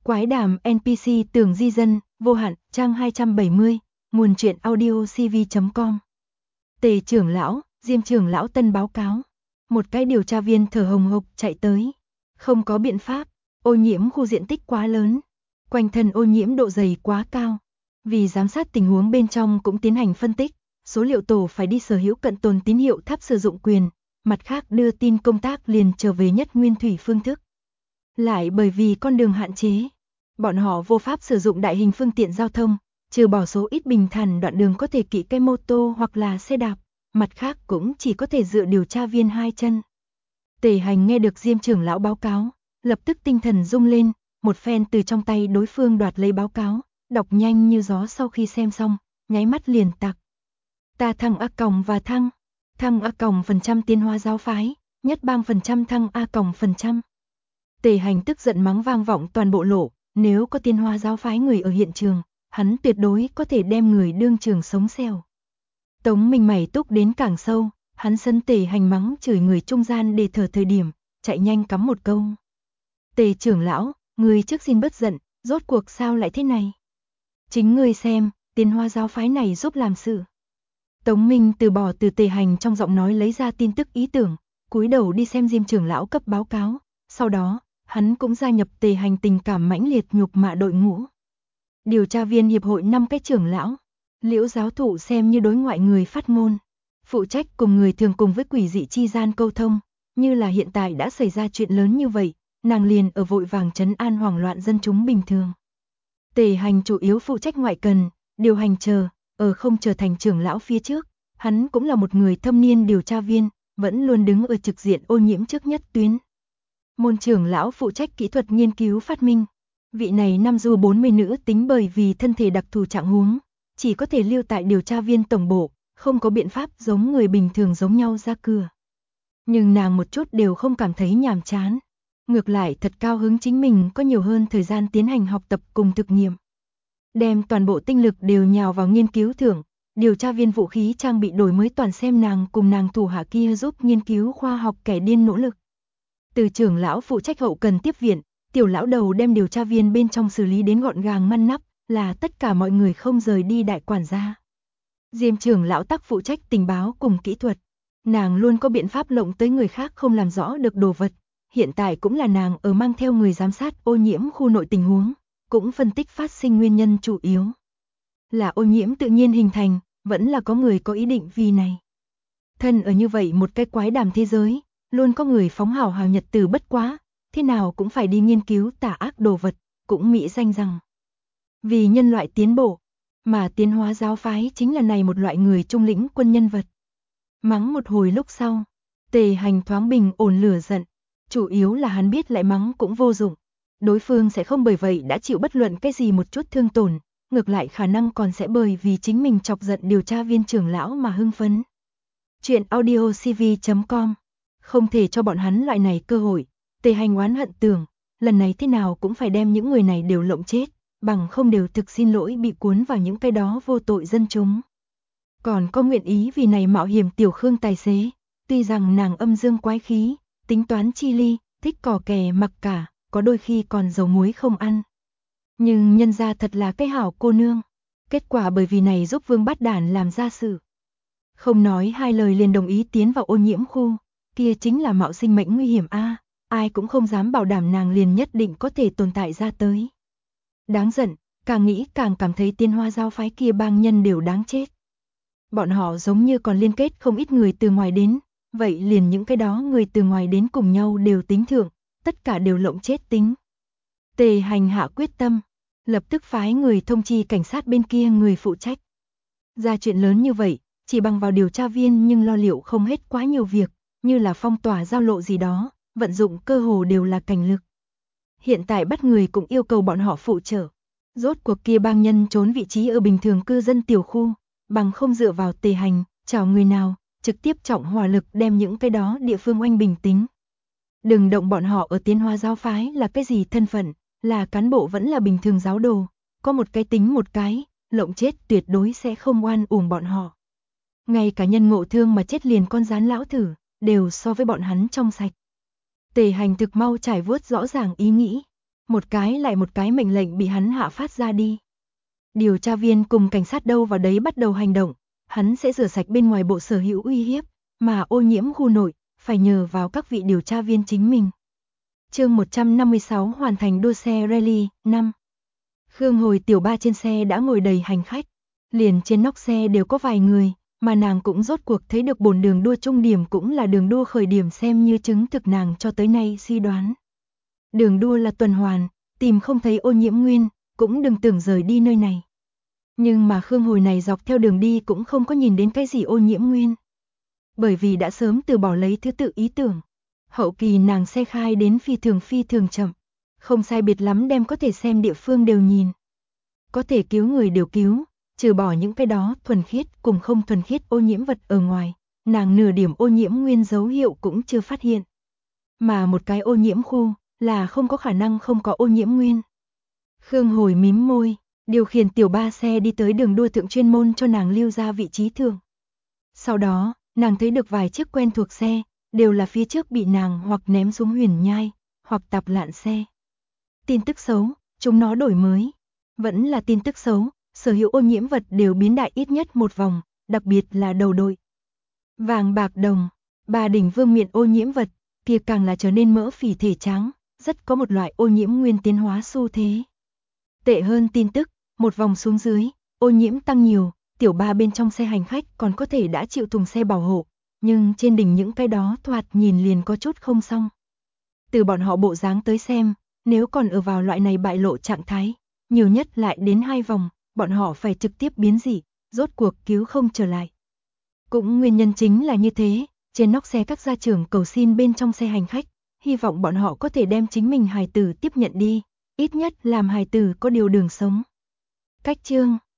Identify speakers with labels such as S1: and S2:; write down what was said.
S1: Quái đàm NPC Tường Di Dân, vô hạn, trang 270, nguồn truyện audio cv.com. Tề trưởng lão, Diêm trưởng lão tân báo cáo. Một cái điều tra viên thở hồng hộc chạy tới. Không có biện pháp, ô nhiễm khu diện tích quá lớn. Quanh thân ô nhiễm độ dày quá cao. Vì giám sát tình huống bên trong cũng tiến hành phân tích, số liệu tổ phải đi sở hữu cận tồn tín hiệu tháp sử dụng quyền, mặt khác đưa tin công tác liền trở về nhất nguyên thủy phương thức. Lại bởi vì con đường hạn chế, bọn họ vô pháp sử dụng đại hình phương tiện giao thông, trừ bỏ số ít bình thản đoạn đường có thể kỵ cái mô tô hoặc là xe đạp, mặt khác cũng chỉ có thể dựa điều tra viên hai chân. Tề Hành nghe được Diêm trưởng lão báo cáo, lập tức tinh thần rung lên, một phen từ trong tay đối phương đoạt lấy báo cáo, đọc nhanh như gió. Sau khi xem xong, nháy mắt liền tặc. Ta thăng A còng và thăng A còng % tiến hóa giáo phái, nhất bang % thăng A còng %. Tề Hành tức giận mắng vang vọng toàn bộ lộ, nếu có tiến hóa giáo phái người ở hiện trường, hắn tuyệt đối có thể đem người đương trường sống xeo. Tống Minh mày túc đến càng sâu, hắn sân Tề Hành mắng chửi người trung gian để thở thời điểm, chạy nhanh cắm một câu. Tề trưởng lão, người trước xin bất giận, rốt cuộc sao lại thế này? Chính ngươi xem, tiến hóa giáo phái này giúp làm sự. Tống Minh từ bỏ từ Tề Hành trong giọng nói lấy ra tin tức ý tưởng, cúi đầu đi xem Diêm trưởng lão cấp báo cáo, sau đó, hắn cũng gia nhập Tề Hành tình cảm mãnh liệt nhục mạ đội ngũ. Điều tra viên hiệp hội 5 cái trưởng lão, Liễu giáo thụ xem như đối ngoại người phát ngôn, phụ trách cùng người thường cùng với quỷ dị chi gian câu thông, như là hiện tại đã xảy ra chuyện lớn như vậy, nàng liền ở vội vàng trấn an hoảng loạn dân chúng bình thường. Tề Hành chủ yếu phụ trách ngoại cần, điều hành ở không trở thành trưởng lão phía trước, hắn cũng là một người thâm niên điều tra viên, vẫn luôn đứng ở trực diện ô nhiễm trước nhất tuyến. Môn trưởng lão phụ trách kỹ thuật nghiên cứu phát minh. Vị này năm du 40 nữ tính bởi vì thân thể đặc thù trạng huống, chỉ có thể lưu tại điều tra viên tổng bộ, không có biện pháp giống người bình thường giống nhau ra cửa. Nhưng nàng một chút đều không cảm thấy nhàm chán. Ngược lại thật cao hứng chính mình có nhiều hơn thời gian tiến hành học tập cùng thực nghiệm. Đem toàn bộ tinh lực đều nhào vào nghiên cứu thưởng, điều tra viên vũ khí trang bị đổi mới toàn xem nàng cùng nàng thủ hạ kia giúp nghiên cứu khoa học kẻ điên nỗ lực. Từ trưởng lão phụ trách hậu cần tiếp viện, tiểu lão đầu đem điều tra viên bên trong xử lý đến gọn gàng ngăn nắp, là tất cả mọi người không rời đi đại quản gia. Diêm trưởng lão tắc phụ trách tình báo cùng kỹ thuật, nàng luôn có biện pháp lộng tới người khác không làm rõ được đồ vật, hiện tại cũng là nàng ở mang theo người giám sát ô nhiễm khu nội tình huống, cũng phân tích phát sinh nguyên nhân chủ yếu. Là ô nhiễm tự nhiên hình thành, vẫn là có người có ý định vì này. Thân ở như vậy một cái quái đàm thế giới, luôn có người phóng hào hào nhật từ bất quá, thế nào cũng phải đi nghiên cứu tà ác đồ vật, cũng mỹ danh rằng vì nhân loại tiến bộ, mà tiến hóa giáo phái chính là này một loại người trung lĩnh quân nhân vật. Mắng một hồi lúc sau, Tề Hành thoáng bình ổn lửa giận, chủ yếu là hắn biết lại mắng cũng vô dụng, đối phương sẽ không bởi vậy đã chịu bất luận cái gì một chút thương tổn, ngược lại khả năng còn sẽ bởi vì chính mình chọc giận điều tra viên trưởng lão mà hưng phấn. Chuyện audio cv.com. Không thể cho bọn hắn loại này cơ hội. Tề Hành oán hận tưởng, lần này thế nào cũng phải đem những người này đều lộng chết, bằng không đều thực xin lỗi bị cuốn vào những cái đó vô tội dân chúng. Còn có nguyện ý vì này mạo hiểm tiểu Khương tài xế, tuy rằng nàng âm dương quái khí, tính toán chi ly, thích cỏ kè mặc cả, có đôi khi còn dầu muối không ăn. Nhưng nhân ra thật là cái hảo cô nương, kết quả bởi vì này giúp Vương Bát Đản làm ra sự. Không nói hai lời liền đồng ý tiến vào ô nhiễm khu, kia chính là mạo sinh mệnh nguy hiểm a, ai cũng không dám bảo đảm nàng liền nhất định có thể tồn tại ra tới. Đáng giận, càng nghĩ càng cảm thấy tiến hóa giáo phái kia bang nhân đều đáng chết. Bọn họ giống như còn liên kết không ít người từ ngoài đến, vậy liền những cái đó người từ ngoài đến cùng nhau đều tính thượng, tất cả đều lộng chết tính. Tề Hành hạ quyết tâm, lập tức phái người thông chi cảnh sát bên kia người phụ trách. Ra chuyện lớn như vậy, chỉ bằng vào điều tra viên nhưng lo liệu không hết quá nhiều việc, như là phong tỏa giao lộ gì đó, vận dụng cơ hồ đều là cảnh lực. Hiện tại bắt người cũng yêu cầu bọn họ phụ trợ. Rốt cuộc kia bang nhân trốn vị trí ở bình thường cư dân tiểu khu, bằng không dựa vào Tề Hành, chào người nào, trực tiếp trọng hỏa lực đem những cái đó địa phương oanh bình tính. Đừng động bọn họ ở tiến hóa giáo phái là cái gì thân phận, là cán bộ vẫn là bình thường giáo đồ, có một cái tính một cái, lộng chết tuyệt đối sẽ không oan uổng bọn họ. Ngay cả nhân ngộ thương mà chết liền con rán lão thử, đều so với bọn hắn trong sạch. Tề Hành thực mau trải vuốt rõ ràng ý nghĩ. Một cái lại một cái mệnh lệnh bị hắn hạ phát ra đi. Điều tra viên cùng cảnh sát đâu vào đấy bắt đầu hành động, hắn sẽ rửa sạch bên ngoài bộ sở hữu uy hiếp, mà ô nhiễm khu nội, phải nhờ vào các vị điều tra viên chính mình. Chương 156 hoàn thành đua xe rally, 5. Khương Hồi tiểu ba trên xe đã ngồi đầy hành khách, liền trên nóc xe đều có vài người, mà nàng cũng rốt cuộc thấy được bồn đường đua trung điểm cũng là đường đua khởi điểm xem như chứng thực nàng cho tới nay suy đoán. Đường đua là tuần hoàn, tìm không thấy ô nhiễm nguyên, cũng đừng tưởng rời đi nơi này. Nhưng mà Khương Hồi này dọc theo đường đi cũng không có nhìn đến cái gì ô nhiễm nguyên. Bởi vì đã sớm từ bỏ lấy thứ tự ý tưởng. Hậu kỳ nàng xe khai đến phi thường chậm. Không sai biệt lắm đem có thể xem địa phương đều nhìn. Có thể cứu người đều cứu, trừ bỏ những cái đó thuần khiết cùng không thuần khiết ô nhiễm vật ở ngoài. Nàng nửa điểm ô nhiễm nguyên dấu hiệu cũng chưa phát hiện. Mà một cái ô nhiễm khu là không có khả năng không có ô nhiễm nguyên. Khương Hồi mím môi, điều khiển tiểu ba xe đi tới đường đua thượng chuyên môn cho nàng lưu ra vị trí thường. Sau đó, nàng thấy được vài chiếc quen thuộc xe, đều là phía trước bị nàng hoặc ném xuống huyền nhai, hoặc tạp lạn xe. Tin tức xấu, chúng nó đổi mới. Vẫn là tin tức xấu, sở hữu ô nhiễm vật đều biến đại ít nhất một vòng, đặc biệt là đầu đội. Vàng bạc đồng, Bà đỉnh vương miện ô nhiễm vật, kia càng là trở nên mỡ phì thể trắng, rất có một loại ô nhiễm nguyên tiến hóa xu thế. Tệ hơn tin tức, một vòng xuống dưới, ô nhiễm tăng nhiều, tiểu ba bên trong xe hành khách còn có thể đã chịu thùng xe bảo hộ, nhưng trên đỉnh những cái đó thoạt nhìn liền có chút không xong. Từ bọn họ bộ dáng tới xem, nếu còn ở vào loại này bại lộ trạng thái, nhiều nhất lại đến 2 vòng, bọn họ phải trực tiếp biến dị, rốt cuộc cứu không trở lại. Cũng nguyên nhân chính là như thế, trên nóc xe các gia trưởng cầu xin bên trong xe hành khách, hy vọng bọn họ có thể đem chính mình hài tử tiếp nhận đi, ít nhất làm hài tử có điều đường sống. Cách chương